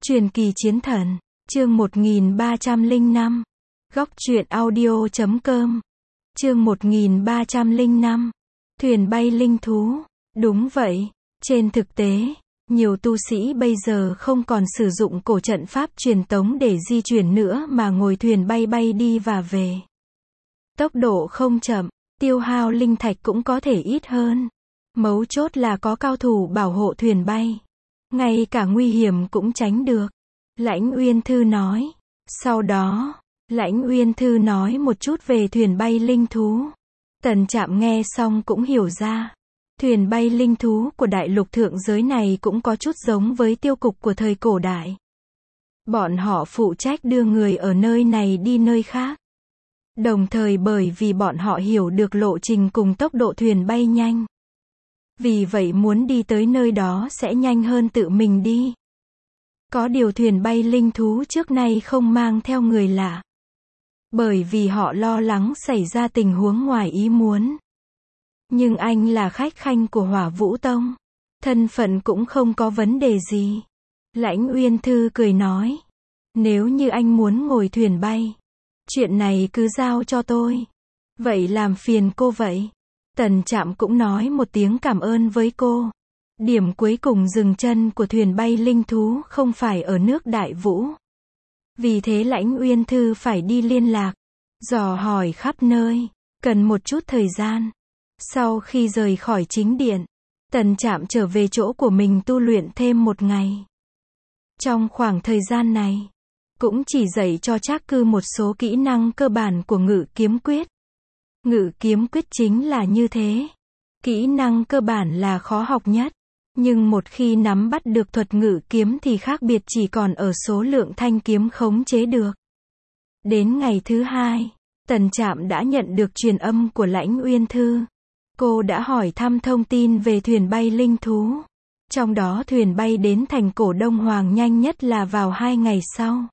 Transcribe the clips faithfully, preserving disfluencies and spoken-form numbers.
Truyền kỳ chiến thần, chương một nghìn ba trăm lẻ năm. Góc truyện audio chấm com. Chương một nghìn ba trăm lẻ năm. Thuyền bay linh thú. Đúng vậy, trên thực tế, nhiều tu sĩ bây giờ không còn sử dụng cổ trận pháp truyền tống để di chuyển nữa mà ngồi thuyền bay bay đi và về. Tốc độ không chậm, tiêu hao linh thạch cũng có thể ít hơn. Mấu chốt là có cao thủ bảo hộ thuyền bay. Ngay cả nguy hiểm cũng tránh được. Lãnh Uyên Thư nói. Sau đó, Lãnh Uyên Thư nói một chút về thuyền bay linh thú. Tần Trạm nghe xong cũng hiểu ra. Thuyền bay linh thú của đại lục thượng giới này cũng có chút giống với tiêu cục của thời cổ đại. Bọn họ phụ trách đưa người ở nơi này đi nơi khác. Đồng thời bởi vì bọn họ hiểu được lộ trình cùng tốc độ thuyền bay nhanh. Vì vậy muốn đi tới nơi đó sẽ nhanh hơn tự mình đi. Có điều thuyền bay linh thú trước nay không mang theo người lạ. Bởi vì họ lo lắng xảy ra tình huống ngoài ý muốn. Nhưng anh là khách khanh của Hỏa Vũ Tông. Thân phận cũng không có vấn đề gì. Lãnh Uyên Thư cười nói. Nếu như anh muốn ngồi thuyền bay, chuyện này cứ giao cho tôi. Vậy làm phiền cô vậy. Tần Trạm cũng nói một tiếng cảm ơn với cô. Điểm cuối cùng dừng chân của thuyền bay linh thú không phải ở nước Đại Vũ. Vì thế Lãnh Uyên Thư phải đi liên lạc, dò hỏi khắp nơi, cần một chút thời gian. Sau khi rời khỏi chính điện, Tần Trạm trở về chỗ của mình tu luyện thêm một ngày. Trong khoảng thời gian này, cũng chỉ dạy cho Trác Cư một số kỹ năng cơ bản của Ngự Kiếm Quyết. Ngự Kiếm Quyết chính là như thế. Kỹ năng cơ bản là khó học nhất. Nhưng một khi nắm bắt được thuật ngự kiếm thì khác biệt chỉ còn ở số lượng thanh kiếm khống chế được. Đến ngày thứ hai, Tần Trạm đã nhận được truyền âm của Lãnh Uyên Thư. Cô đã hỏi thăm thông tin về thuyền bay linh thú. Trong đó thuyền bay đến thành cổ Đông Hoàng nhanh nhất là vào hai ngày sau.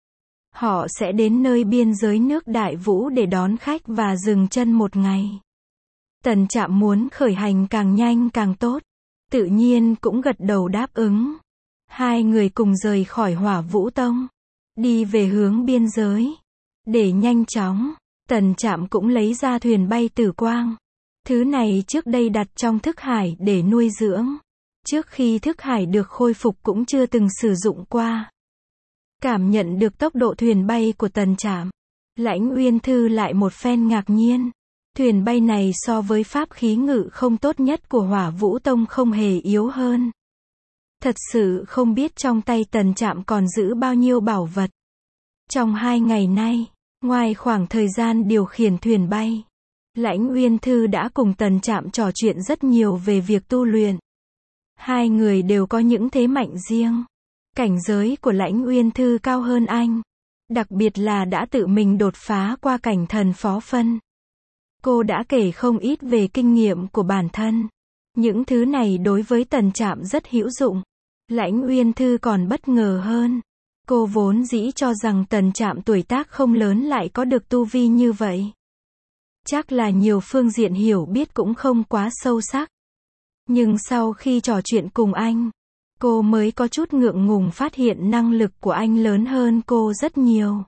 Họ sẽ đến nơi biên giới nước Đại Vũ để đón khách và dừng chân một ngày. Tần Trạm muốn khởi hành càng nhanh càng tốt. Tự nhiên cũng gật đầu đáp ứng. Hai người cùng rời khỏi Hỏa Vũ Tông, đi về hướng biên giới. Để nhanh chóng, Tần Trạm cũng lấy ra thuyền bay Tử Quang. Thứ này trước đây đặt trong thức hải để nuôi dưỡng. Trước khi thức hải được khôi phục cũng chưa từng sử dụng qua. Cảm nhận được tốc độ thuyền bay của Tần Trạm, Lãnh Uyên Thư lại một phen ngạc nhiên. Thuyền bay này so với pháp khí ngự không tốt nhất của Hỏa Vũ Tông không hề yếu hơn. Thật sự không biết trong tay Tần Trạm còn giữ bao nhiêu bảo vật. Trong hai ngày nay, ngoài khoảng thời gian điều khiển thuyền bay, Lãnh Uyên Thư đã cùng Tần Trạm trò chuyện rất nhiều về việc tu luyện. Hai người đều có những thế mạnh riêng. Cảnh giới của Lãnh Uyên Thư cao hơn anh. Đặc biệt là đã tự mình đột phá qua cảnh thần phó phân. Cô đã kể không ít về kinh nghiệm của bản thân. Những thứ này đối với Tần Trạm rất hữu dụng. Lãnh Uyên Thư còn bất ngờ hơn. Cô vốn dĩ cho rằng Tần Trạm tuổi tác không lớn lại có được tu vi như vậy. Chắc là nhiều phương diện hiểu biết cũng không quá sâu sắc. Nhưng sau khi trò chuyện cùng anh, cô mới có chút ngượng ngùng phát hiện năng lực của anh lớn hơn cô rất nhiều.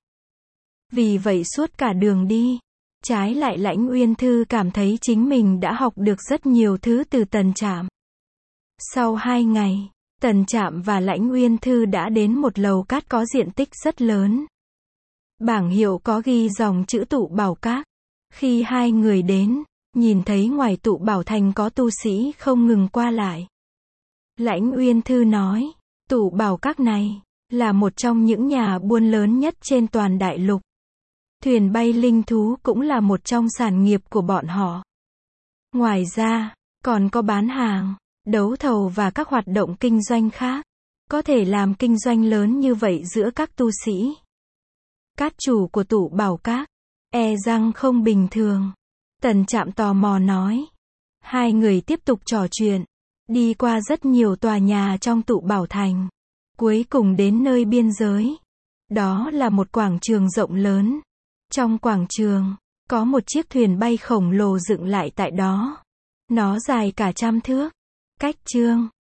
Vì vậy suốt cả đường đi, trái lại Lãnh Uyên Thư cảm thấy chính mình đã học được rất nhiều thứ từ Tần Trạm. Sau hai ngày, Tần Trạm và Lãnh Uyên Thư đã đến một lầu cát có diện tích rất lớn. Bảng hiệu có ghi dòng chữ Tụ Bảo Các. Khi hai người đến, nhìn thấy ngoài Tụ Bảo Thành có tu sĩ không ngừng qua lại. Lãnh Uyên Thư nói, Tụ Bảo Các này là một trong những nhà buôn lớn nhất trên toàn đại lục. Thuyền bay linh thú cũng là một trong sản nghiệp của bọn họ. Ngoài ra, còn có bán hàng, đấu thầu và các hoạt động kinh doanh khác. Có thể làm kinh doanh lớn như vậy giữa các tu sĩ. Cát chủ của Tụ Bảo Các, e rằng không bình thường. Tần Trạm tò mò nói. Hai người tiếp tục trò chuyện, đi qua rất nhiều tòa nhà trong Tụ Bảo Thành. Cuối cùng đến nơi biên giới. Đó là một quảng trường rộng lớn. Trong quảng trường, có một chiếc thuyền bay khổng lồ dựng lại tại đó. Nó dài cả trăm thước. Cách trương,